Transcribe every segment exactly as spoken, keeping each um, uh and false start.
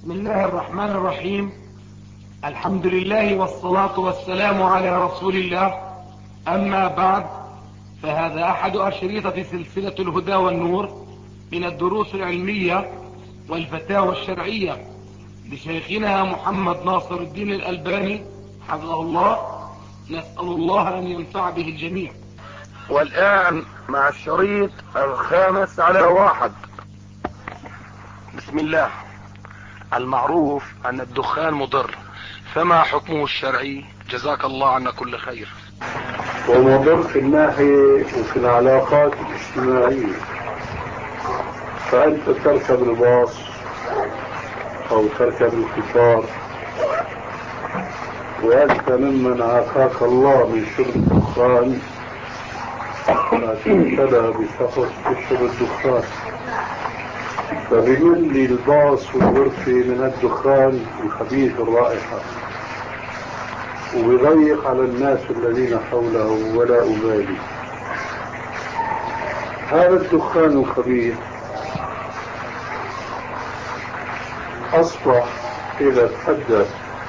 بسم الله الرحمن الرحيم. الحمد لله والصلاة والسلام على رسول الله. أما بعد، فهذا أحد أشرطة سلسلة الهدى والنور من الدروس العلمية والفتاوى الشرعية لشيخنا محمد ناصر الدين الألباني حفظه الله. نسأل الله أن ينفع به الجميع. والآن مع الشريط الخامس على واحد. بسم الله. المعروف أن الدخان مضر، فما حكمه الشرعي؟ جزاك الله عنا كل خير. ومضر في الناحية وفي العلاقات الاجتماعية، فأنت تركب الباص أو تركب القطار وأنت ممن عافاك الله من شرب الدخان، لا تبتلى بشخص يشرب الدخان، فبيملي الباص والغرفة من الدخان الخبيث الرائحة ويضيق على الناس الذين حوله ولا أبالي. هذا الدخان الخبيث أصبح إذا تحدث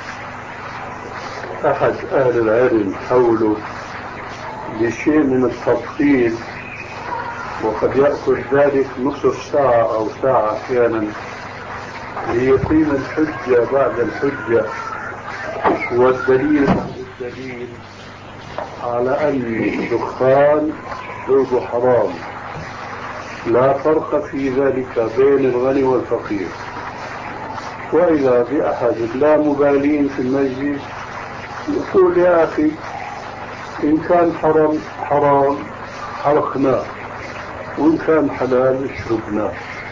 أحد أهل العلم حوله بشيء من التفصيل، وقد يأخذ ذلك نصف ساعة أو ساعة أحيانا ليقيم الحجة بعد الحجة والدليل بعد الدليل على أن الدخان شربه حرام، لا فرق في ذلك بين الغني والفقير. وإذا بأحد لا مبالين في المسجد يقول يا أخي إن كان حرام حرام حرقناه، وإن كان حلال اشربناه.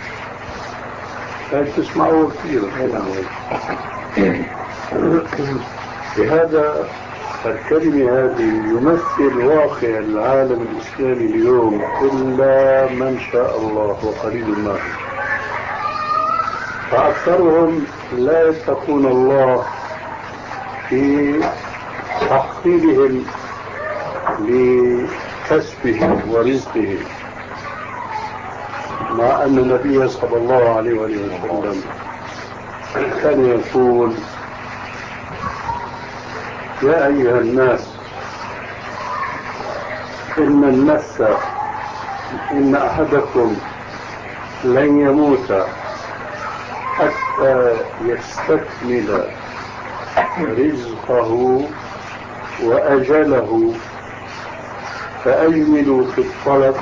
هاي تسمعوه كثير. بهذا الكلمة هذه يمثل واقع العالم الإسلامي اليوم إلا من شاء الله وقليل ما، فأكثرهم لا يتقون الله في تحصيلهم لكسبهم ورزقهم، مع أن النبي صلى الله عليه وسلم كان يقول يا أيها الناس إن النفس إن أحدكم لن يموت حتى يستكمل رزقه وأجله، فأجملوا في الطلب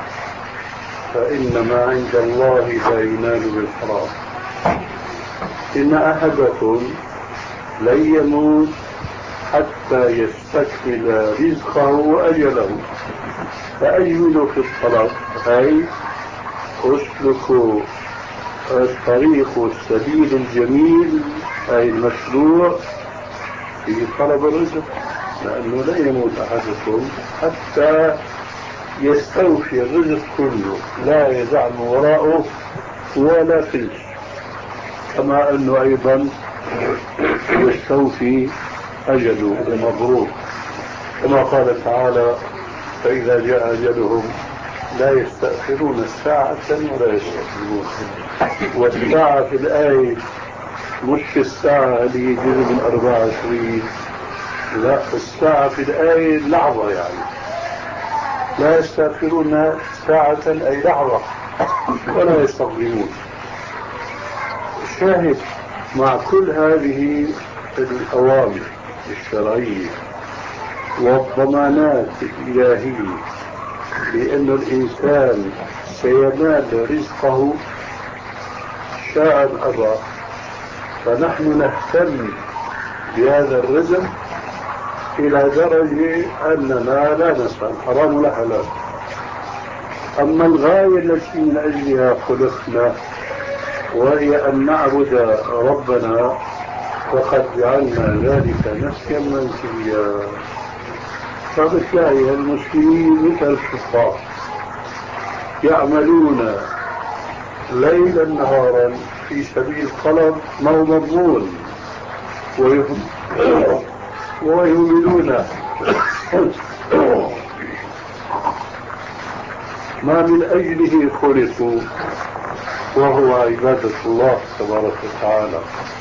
فإن ما عند الله لا ينال بالحرام. إن أحدكم لن يموت حتى يستكمل رزقه وأجله، فأجملوا في الطلب أي اسلكوا الطريق والسبيل الجميل أي المشروع في طلب الرزق، لأنه لا يموت أحدكم حتى يستوفي الرزق كله، لا يدع من وراءه ولا فلس، كما أنه أيضا يستوفي أجله المبروك، كما قال تعالى فإذا جاء أجلهم لا يستأخرون ساعة ولا يستقدمون. والساعة في الآية مش الساعة اللي يجوز من أربعة وعشرين، لا، الساعة في الآية لحظة، يعني لا يستأخرون ساعة أي لحظة ولا يستقدمون. الشاهد مع كل هذه الأوامر الشرعية والضمانات الإلهية بأن الإنسان سينال رزقه شاء أبى، فنحن نهتم بهذا الرزق إلى درجة أننا لا نسأل حرام ولا حلال. أما الغاية التي من أجلها خلقنا وهي أن نعبد ربنا فقد جعلنا ذلك نسيا منسيا. فبتلاقي المسلمين مثل الكفار يعملون ليلا نهارا في سبيل طلب ما هو مضمون، ويؤمنون ما من أجله خلقوا وهو عبادة الله تبارك وتعالى.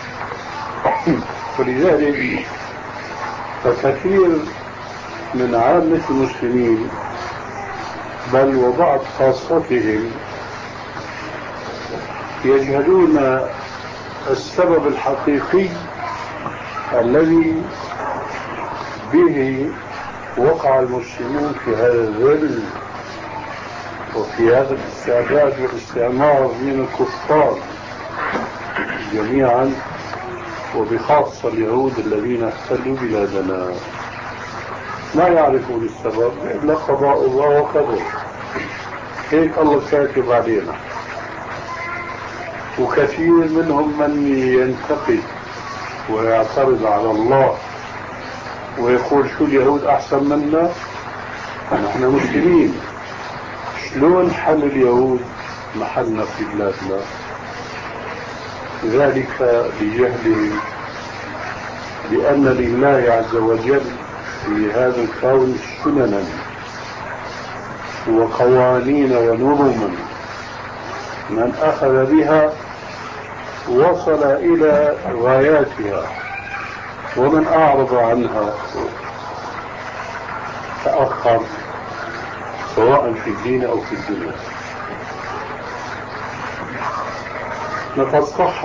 ولذلك فكثير من عامة المسلمين بل وبعض خاصتهم يجهلون السبب الحقيقي الذي به وقع المسلمون في هذا الذل وفي هذا الاستعباد والاستعمار من الكفار جميعا، وبخاصة اليهود الذين احتلوا بلادنا. ما يعرفون السبب إلا قضاء الله وقدره، هيك الله كاتب علينا. وكثير منهم من ينتقد ويعترض على الله ويقول شو اليهود أحسن منا؟ نحن مسلمين، شلون حل اليهود محلنا في بلادنا؟ ذلك لجهلهم بأن لله عز وجل في هذا الكون سننا وقوانين ونظما من أخذ بها وصل إلى غاياتها، ومن أعرض عنها تأخر سواء في الدين أو في الدنيا. لقد صح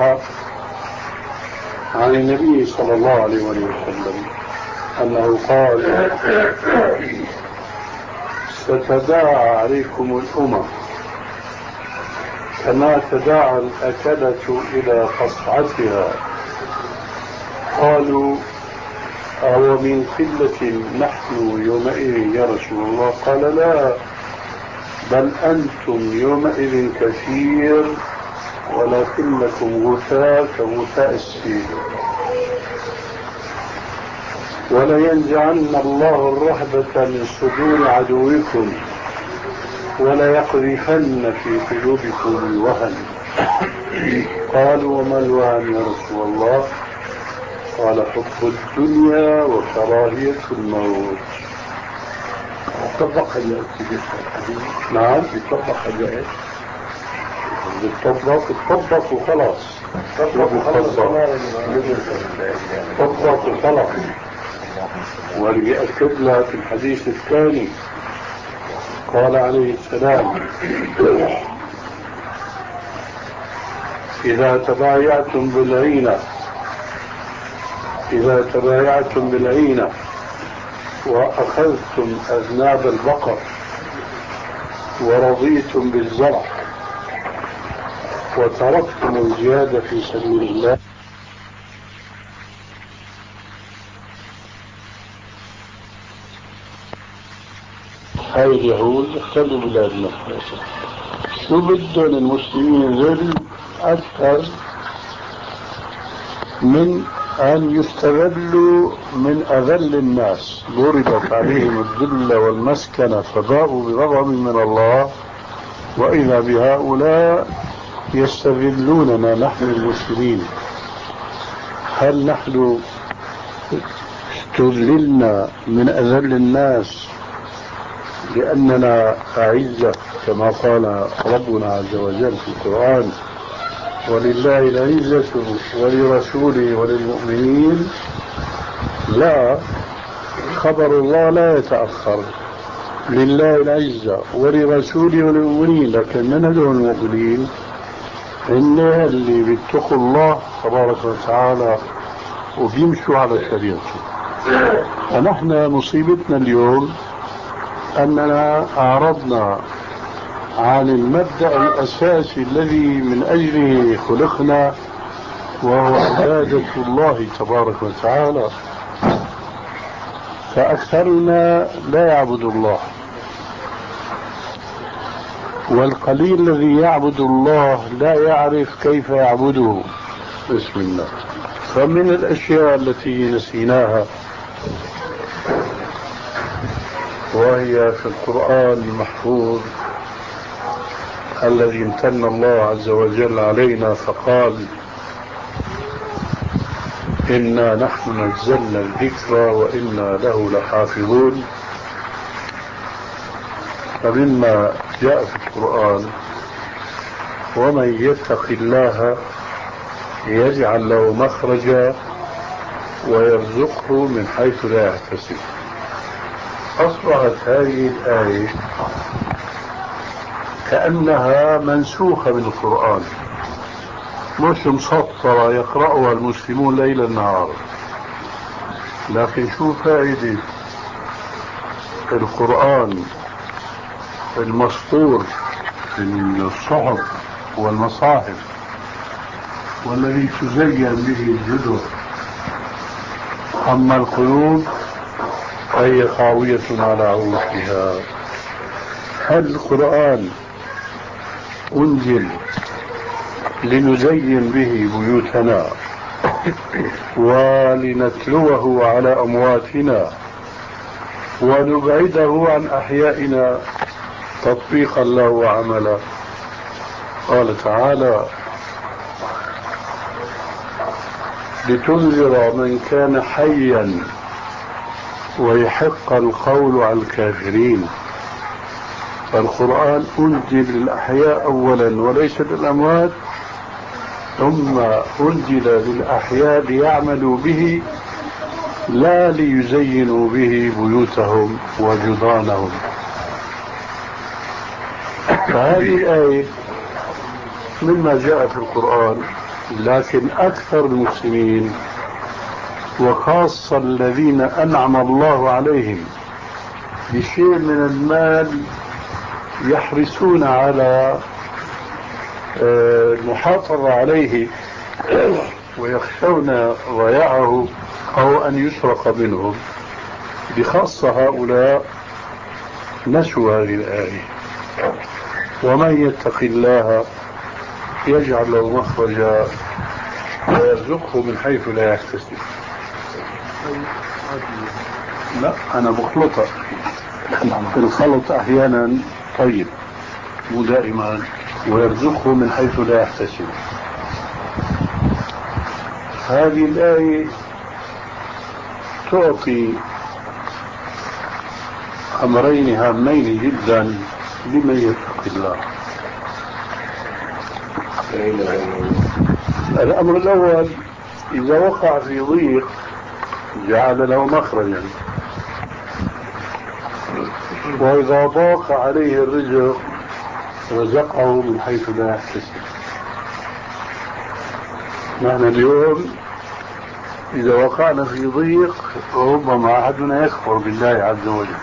عن النبي صلى الله عليه وسلم أنه قال: ستداعى عليكم الأمم كما تداعى الأكلة إلى قصعتها. قالوا: أو من قلة نحن يومئذ يا رسول الله؟ قال: لا، بل أنتم يومئذ كثير ولكنكم غثاء كغثاء السيل. ولينزعن الله الرهبة من صدور عدوكم وليقذفن في قلوبكم الوهن. قالوا: وما الوهن يا رسول الله؟ قال: حب الدنيا وكراهية الموت. طبق الحديث. نعم، يطبق الجائز. يطبق يطبق وخلاص. طبق وخلاص. طبق وخلاص. وليأكد لها في الحديث الثاني قال عليه السلام: إذا تبايعتم بالعينة إذا تبايعتم بالعينة وأخذتم أذناب البقر ورضيتم بالزرع وتركتم الجهاد في سبيل الله هاي اليهود احتلوا بلادنا. شو بدهم المسلمين ذل أكثر من أن يستغلوا من أذل الناس؟ ضربت عليهم الذلة والمسكنة فباءوا بغضب من الله، وإذا بهؤلاء يستغلوننا نحن المسلمين. هل نحن استذللنا من أذل الناس لأننا أعزة كما قال ربنا عز وجل في القرآن: ولله العزة ولرسوله وللمؤمنين؟ لا، خبر الله لا يتأخر. لله العزة ولرسوله وللمؤمنين، لكن من هدول المؤمنين؟ إن اللي بيتقوا الله تبارك وتعالى وبيمشوا على شريعته. فنحن مصيبتنا اليوم أننا أعرضنا عن المبدأ الأساسي الذي من أجله خلقنا، وهو عبادة الله تبارك وتعالى. فأكثرنا لا يعبد الله، والقليل الذي يعبد الله لا يعرف كيف يعبده. بسم الله. فمن الأشياء التي نسيناها وهي في القرآن المحفوظ الذي امتن الله عز وجل علينا فقال: إنا نحن نزلنا الذكر وإنا له لحافظون. فمما جاء في القرآن ومن يتق الله يجعل له مخرجا ويرزقه من حيث لا يحتسب. أصبحت هذه الآية كأنها منسوخة من القرآن، مش مسطرة يقرأها المسلمون ليل نهار. لكن شو فائدة القرآن المسطور في الصحف والمصاحف والذي تزين به الجدر، أما القلوب فهي خاوية على عروشها. هل القرآن أنزل لنزين به بيوتنا ولنتلوه على أمواتنا ونبعده عن أحيائنا تطبيقا له وعملا؟ قال تعالى: لتنذر من كان حيا ويحق القول على الكافرين. فالقرآن أنزل للأحياء أولا وليس للأموات، ثم أنزل للأحياء ليعملوا به لا ليزينوا به بيوتهم وجدرانهم. فهذه الآية مما جاء في القرآن، لكن أكثر المسلمين وخاصة الذين أنعم الله عليهم بشيء من المال يحرصون على المحافظة عليه ويخشون ضياعه أو أن يسرق منهم. بخاصة هؤلاء نسوا هذه الآية: ومن يتق الله يجعل له مخرجا ويرزقه من حيث لا يحتسب. لا، أنا بخلطها، الخلط أحيانا طيب مو دائما. ويرزقه من حيث لا يحتسب، هذه الآية تعطي أمرين هامين جدا لمن يتق الله. الأمر الأول: إذا وقع في ضيق جعل له مخرجا، وإذا ضاق عليه الرزق رزقه من حيث لا يحتسب. نحن اليوم إذا وقعنا في ضيق ربما أحدنا يكفر بالله عز وجل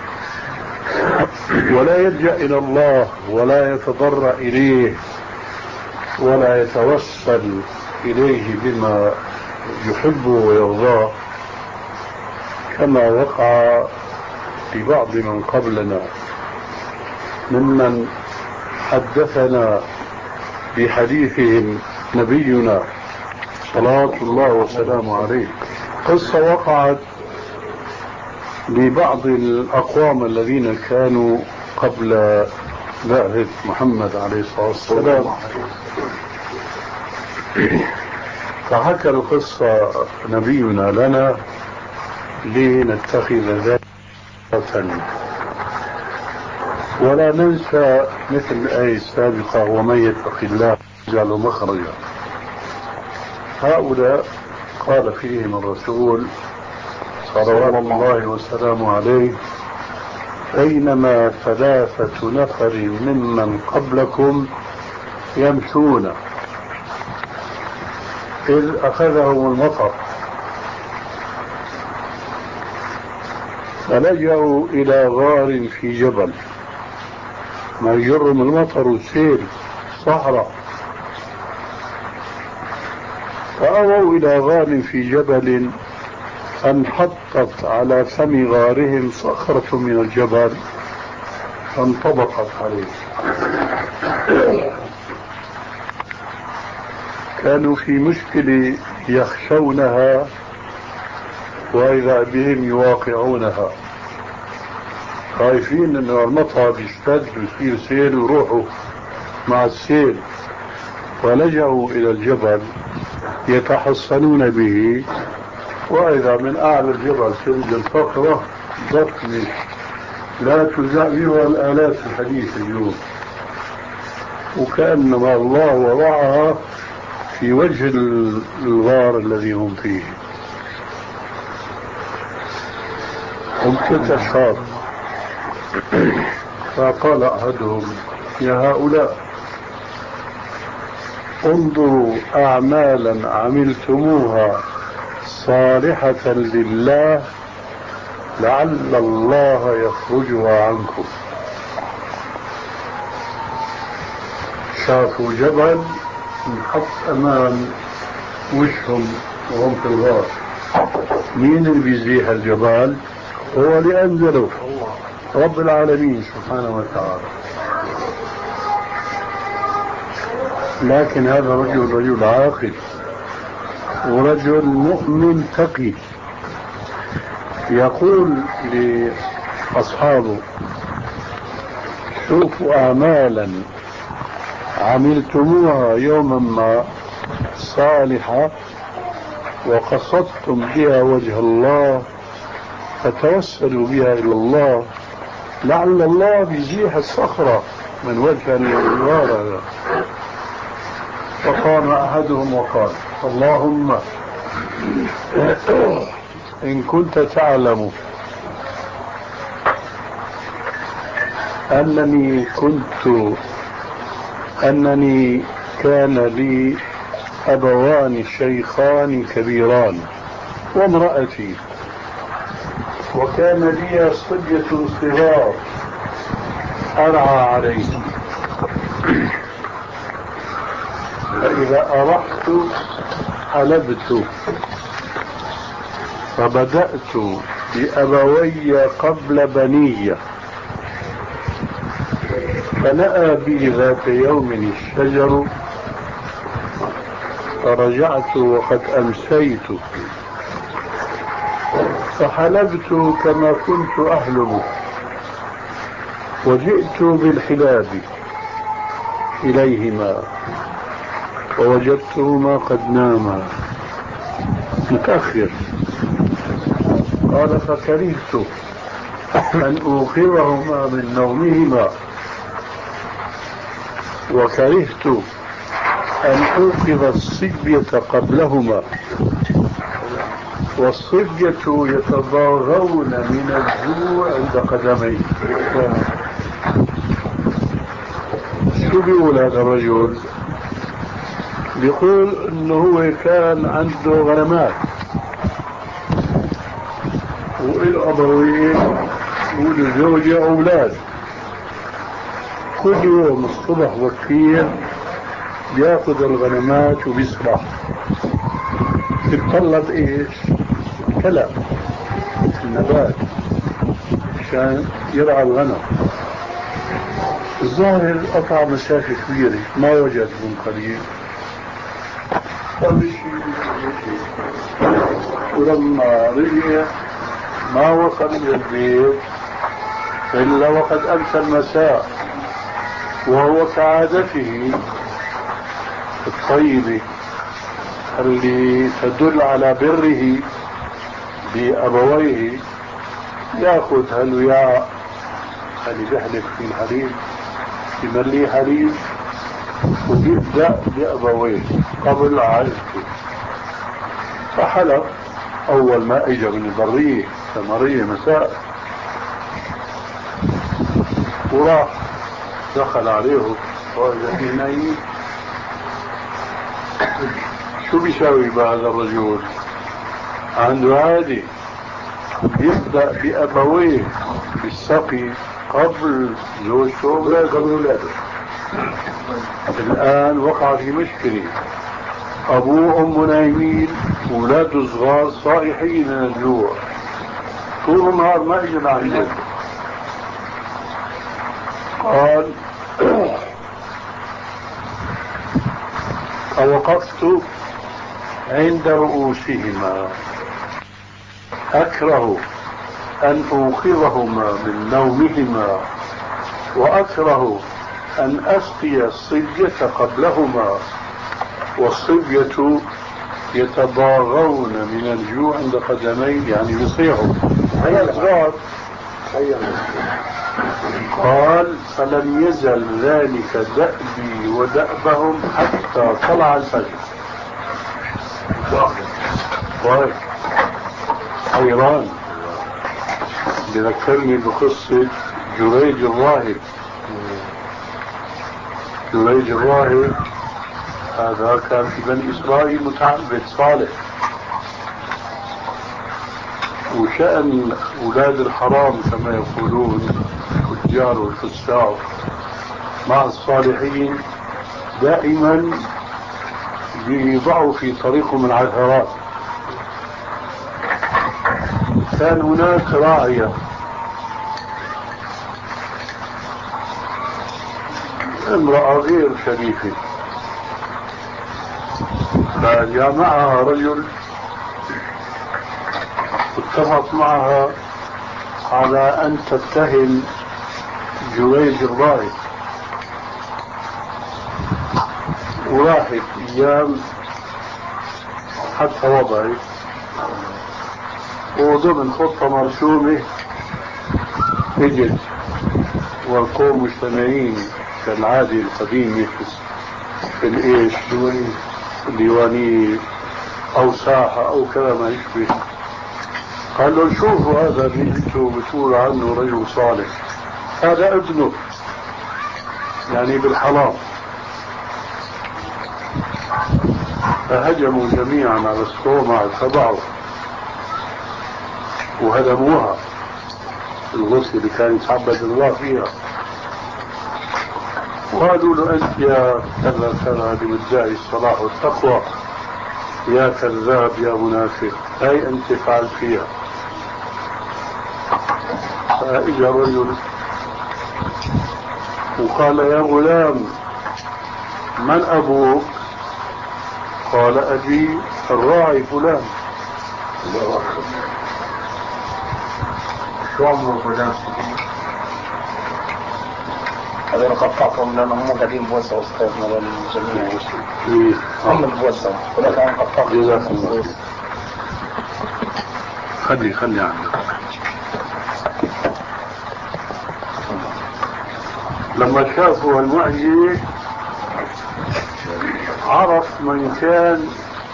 ولا يلجأ إلى الله ولا يتضرع إليه ولا يتوسل إليه بما يحبه ويرضاه، كما وقع لبعض من قبلنا ممن حدثنا بحديثهم نبينا صلاة الله وسلامه عليه. قصة وقعت لبعض الأقوام الذين كانوا قبل بعثة محمد عليه الصلاة والسلام، فحكى القصة نبينا لنا لنتخذ ذلك ولا ننسى مثل الآية السابقة: ومن يتق الله يجعل مخرجا. هؤلاء قال فيهم الرسول صلوات الله وسلامه عليه: بينما ثلاثة نفر ممن قبلكم يمشون إذ أخذهم المطر فلجأوا إلى غار في جبل، ما يجرم المطر والسيل صحراء، فأووا إلى غار في جبل فانحطت على فم غارهم صخرة من الجبل فانطبقت عليه. كانوا في مشكلة يخشونها وإذا بهم يواقعونها، خايفين أن المطر يشتد ويصير سيل ويروحوا مع السيل، ولجأوا إلى الجبل يتحصنون به، وإذا من أعلى الجبل تنزل صخرة ضخمة لا تزال بها الآلات الحديثة اليوم، وكأنما الله وضعها في وجه الغار الذي هم فيه. هم ستة أشخاص، فقال أحدهم يا هؤلاء انظروا أعمالا عملتموها صالحة لله لعل الله يخرجها عنكم. شافوا جبل انحط أمام وجههم وهم في الغار. مين اللي بيزيح الجبال؟ هو اللي أنزله، رب العالمين سبحانه وتعالى. لكن هذا رجل رجل عاقل ورجل مؤمن تقي، يقول لأصحابه شوفوا أعمالا عملتموها يوما ما صالحة وقصدتم بها وجه الله فتوسلوا بها إلى الله لعل الله بيزيح الصخرة من وجه الغار هذا. فقام أحدهم وقال اللهم إن كنت تعلم أنني كنت أنني كان لي أبوان شيخان كبيران وامرأتي وكان لي صبية صغار أرعى عليهم، فإذا أرحت حلبت فبدأت بأبوي قبل بني، فنأى بي ذات يوم الشجر فرجعت وقد أمسيت فحلبت كما كنت أحلب وجئت بالحلاب إليهما ووجدتهما قد ناما متأخر. قال فكرهت أن أوقظهما من نومهما وكرهت أن أوقظ الصبية قبلهما والصبية يتضاغون من الجوع عند قدميه. شو بيقول هذا الرجل؟ بيقول انه هو كان عنده غنمات وله ابوين وله زوجة واولاد، كل يوم الصبح بكير بياخذ الغنمات وبيسرح بيتطلب ايش؟ كلى النبات عشان يرعى الغنم. الظاهر قطع مسافة كبيرة ما وجد من قريب، ولما رجع ما وصل إلى البيت إلا وقد أمسى المساء، وهو كعادته الطيبة اللي تدل على بره بأبويه يأخذ هالوياء اللي بيحلق في الحليب يمليه حليب وبيبدأ بأبويه قبل عائلته. فحلق أول ما إجا من البرية ثمرية مساء وراح دخل عليه وإذا في نايم. شو بيساوي بهذا الرجل؟ عنده عادي يبدأ بأبويه بالسقي قبل زوجته ولا قبل ولاده. الآن وقع في مشكلة، أبوه وأمه نايمين وولاده صغار صائحين من الجوع طول النهار ما إجا عنده. قال فوقفت عند رؤوسهما أكره أن أوقظهما من نومهما وأكره أن أسقي الصبية قبلهما والصبية يتضاغون من الجوع عند قدمي، يعني يصيحوا. هيا الصغار قال فلم يزل ذلك دأبي ودأبهم حتى طلع الفجر. طيب حيران. بذكرني بقصة جريج الراهب. جريج الراهب هذا كان في بني إسرائيل متعبد صالح، وشأن أولاد الحرام كما يقولون التجار والفساق مع الصالحين دائما بيضعوا في طريقهم العثرات. كان هناك راعية امرأة غير شريفة، فجاء معها رجل اتفق معها على أن تتهم جريج الراهب. وراحت أيام حتى وضعت وضمن خطة مرسومة اجت والقوم مجتمعين كالعادة القديمة في الايش الديوانية او ساحة او كذا ما يشبه. قالوا شوفوا هذا اللي انتوا بتقولوا عنه رجل صالح، هذا ابنه يعني بالحرام. فهجموا جميعا على الصومعة تبعه وهدموها، الغرفة اللي كان يتعبد الله فيها، وقالوا له أنت يا كذا كذا اللي مدعي الصلاح والتقوى يا كذاب يا منافق، هاي أنت فعل فيها. فإجا رجل وقال يا غلام من أبوك؟ قال أبي الراعي فلان. شو عمره فلان؟ هذا نقطعهم لأنهم هم قاعدين بوسعوا أستاذنا للجميع. هم اللي بوسعوا ولكن أنا نقطعهم. جزاك الله. خلي خلي عنك. لما شافوا المعجزة عرف من كان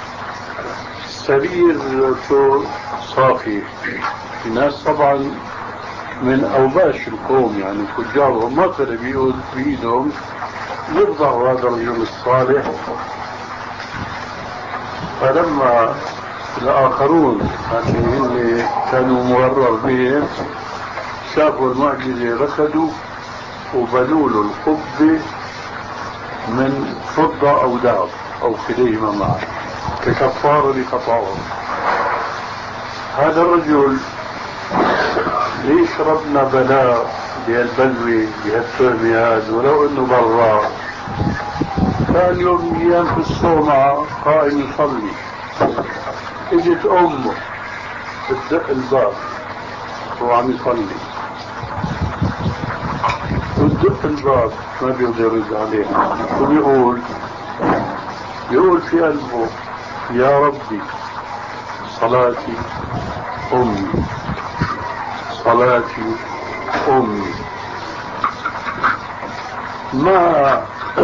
سريرته صافي. الناس طبعا من أوباش القوم يعني تجارهم ما كانوا بيقول بإيدهم يفضحوا هذا الرجل الصالح. فلما الآخرون اللي كانوا مغرر بهم شافوا المعجزة ركضوا وبنوا له القبة من فضة أو ذهب أو كليهما معا ككفارة لخطاهم. هذا الرجل ليش ربنا بلاء بهالبلوة بهالتهمة هذا ولو انه براء؟ كان يوم من ايام في الصومعة قائم يصلي، اجت امه بتدق الباب وهو عم يصلي، وتدق الباب ما بيقدر يرد عليها، وبيقول يقول في قلبه يا ربي صلاتي امي صلاتي امي. ما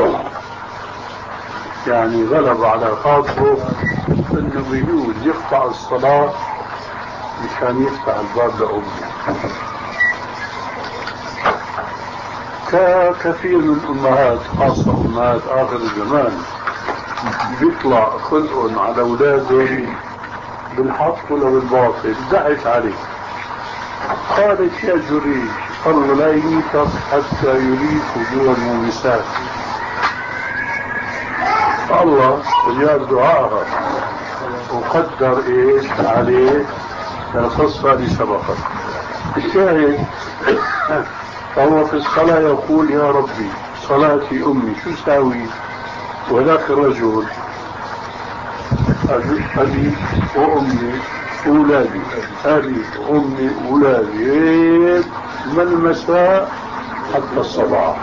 يعني غلب على خاطره انه بيجوز يقطع الصلاة مشان يفتح الباب لأمه. كثير من الأمهات خاصة أمهات آخر الزمان بيطلع خلقهم على أولادهم بالحق ولا بالباطل. دعت عليه قالت يا جريج الله لا يميتك حتى يريد وجوه المومسات. الله استجاب دعاءها وقدر ايش عليه القصة اللي سبقت. الشاهد فهو في الصلاة يقول يا ربي صلاتي امي شو ساوي؟ وذاك الرجل أبي وأمي أولادي أبي وأمي أولادي من المساء حتى الصباح.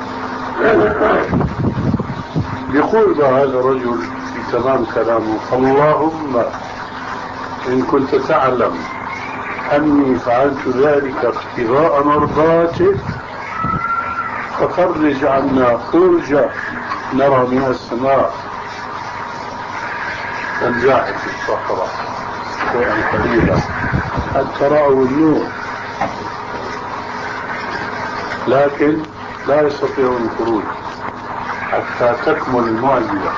يقول بقى هذا الرجل في تمام كلامه اللهم إن كنت تعلم أني فعلت ذلك ابتغاء مرضاتك ففرج عنا فرجة نرى من السماء. فانزاحت الصخرة شيئا قليلا حتى رأوا النور، لكن لا يستطيعون الخروج حتى تكمل المعجزة.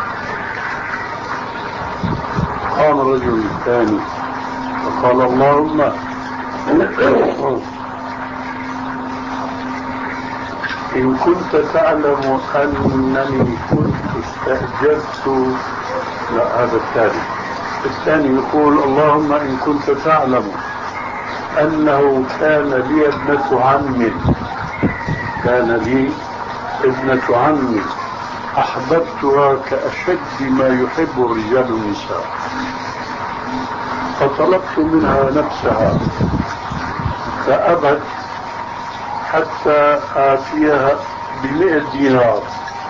قام الرجل الثاني وقال اللهم إن كنت تعلم أنني كنت استأجرت. لا، هذا الثاني. الثاني يقول اللهم إن كنت تعلم أنه كان لي ابنة عم كان لي ابنة عم أحببتها كأشد ما يحب الرجال النساء، فطلبت منها نفسها فأبت حتى آتيها بمئة دينار.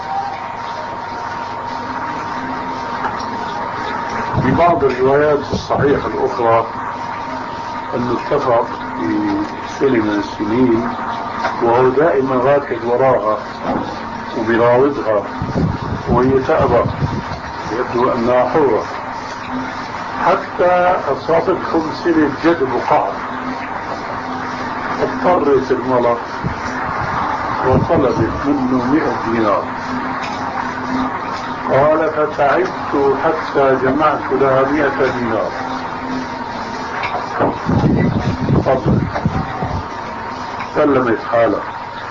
في بعض الروايات الصحيحة الأخرى أنه اتفق في سنة من السنين وهو دائما راكد وراها وبيراودها وهي تأبى، يبدو أنها حرة، حتى أصابتهم سنة جدب وقعر، اضطرت المرأة وطلبت منه مئة دينار. قال فتعبت حتى جمعت لها مئة دينار. فضل سلمت حالها.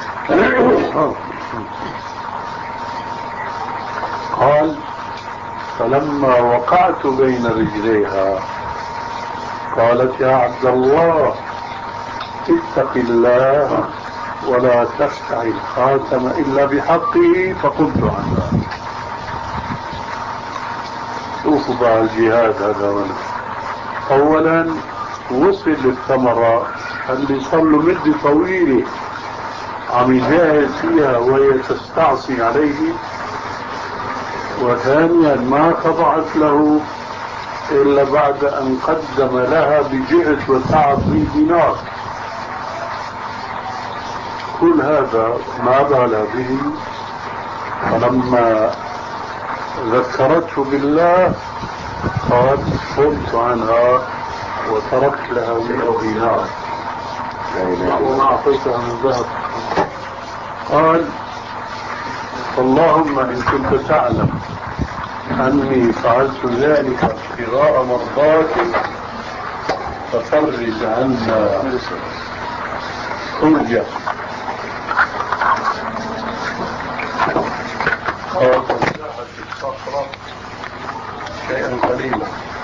قال فلما وقعت بين رجليها قالت يا عبد الله اتق الله ولا تفتح الخاتم إلا بحقه، فقمت عنها. شوفوا بقى الجهاد هذا ولا. أولا وصل للثمرة اللي صار له مدة طويلة عم يجاهد فيها وهي تستعصي عليه، وثانيا ما خضعت له إلا بعد أن قدم لها بجهد وتعب من دينار. كل هذا ما بال به، فلما ذكرته بالله قال قمت عنها وتركت لها مئة دينار وما أعطيتها من ذهب. قال اللهم إن كنت تعلم أني فعلت ذلك ابتغاء مرضاتك ففرج عنا فرجة. قال فانزاحت الصخرة شيئا قليلا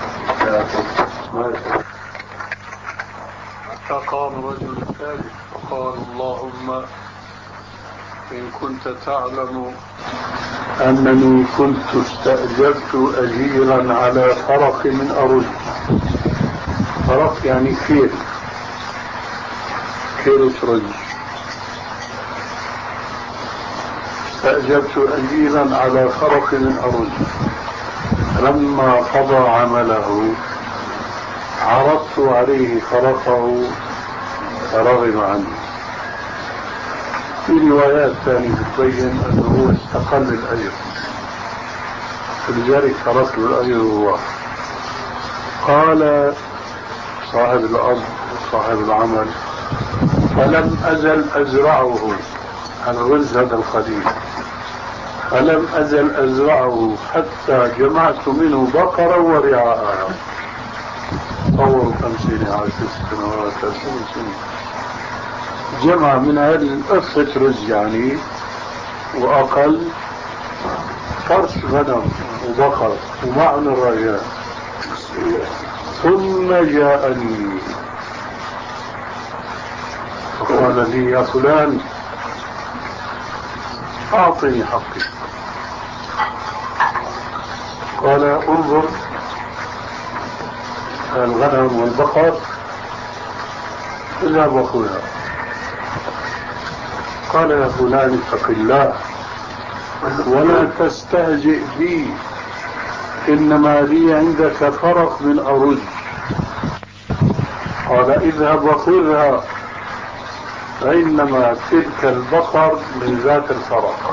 فقام الرجل الثالث فقال اللهم إن كنت تعلم أنني كنت استأجرت أجيرا على فرق من أرز. فرق يعني كيل كيلة رز. استأجرت أجيرا على فرق من أرز، لما قضى عمله عرضت عليه فرقه فرغم عنه. في روايات ثانية تبين أنه استقل الأجر، فلذلك ترك له الأجر هو. قال صاحب الأرض صاحب العمل فلم أزل أزرعه على الرز هذا القديم، فلم أزل أزرعه حتى جمعت منه بقرة ورعاءها. طور كم سنة، عشر سنوات عشرين سنة، جمع من هذه القصة رز يعني وأقل فرس غنم وبقر ومعن الرجال. ثم جاءني فقال لي يا فلان أعطني حقي. قال انظر الغنم والبقر اذهب وخذها. قال يا فلان اتق الله ولا تستهزئ بي، إنما لي عندك فرق من أرز. قال اذهب وخذها فإنما تلك البقر من ذات الفرق.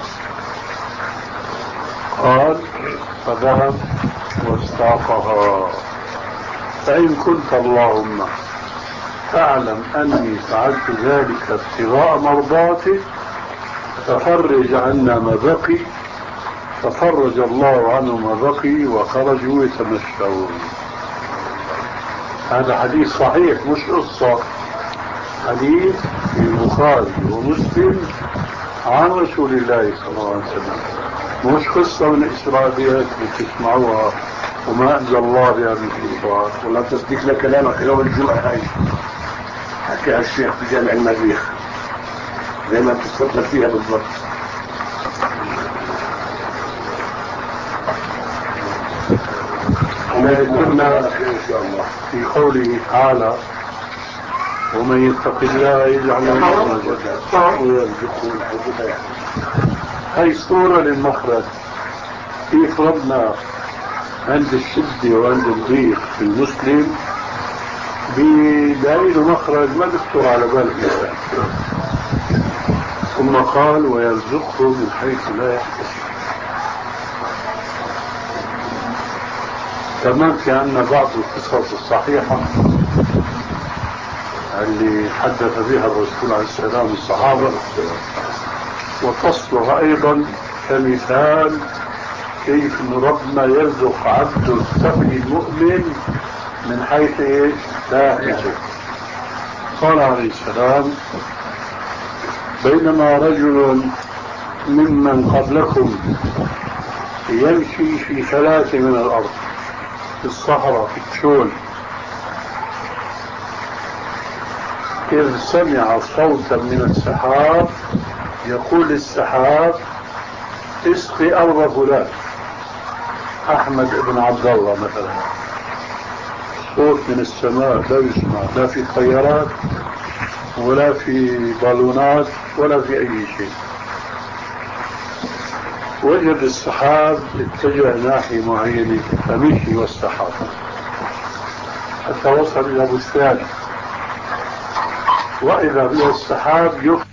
قال فذهب واستاقها. فإن كنت اللهم تعلم أني فعلت ذلك ابتغاء مرضاتك ففرج عنا ما بقي. ففرج الله عنه ما بقي وخرجوا يتمشون. هذا حديث صحيح مش قصة، حديث في البخاري ومسلم عن رسول الله صلى الله عليه وسلم، مش قصة من إسرائيليات بتسمعوها وما أنزل الله بها من سلطان. ولا تصديق لكلامك يوم الجمعة هاي حكى الشيخ في جامع المريخ زي ما تستطلع فيها بالضبط. كنا في قوله تعالى ومن يتق الله يجعل له مخرجا ويرزقه من حيث لا يحتسب. هي صورة للمخرج. كيف ربنا عند الشدة وعند الضيق في المسلم بيلاقي له مخرج ما بيخطر على بال الإنسان. ثم قال ويرزقه من حيث لا يحتسب. كمان في عندنا بعض القصص الصحيحة اللي حدث بها الرسول عليه السلام الصحابة وتصلح أيضا كمثال كيف أن ربنا يرزق عبده التقي المؤمن من حيث إيش لا يحتسب. قال عليه السلام بينما رجل ممن قبلكم يمشي في ثلاث من الأرض في الصحراء في الشول إذ سمع صوتا من السحاب يقول السحاب اسقي أرض فلان أحمد بن عبد الله مثلا. صوت من السماء لا يسمع لا في طيارات ولا في بالونات ولا في أي شيء. وجد السحاب اتجه ناحية معينة فمشي والسحاب حتى وصل إلى بستان وإذا به السحاب يفتح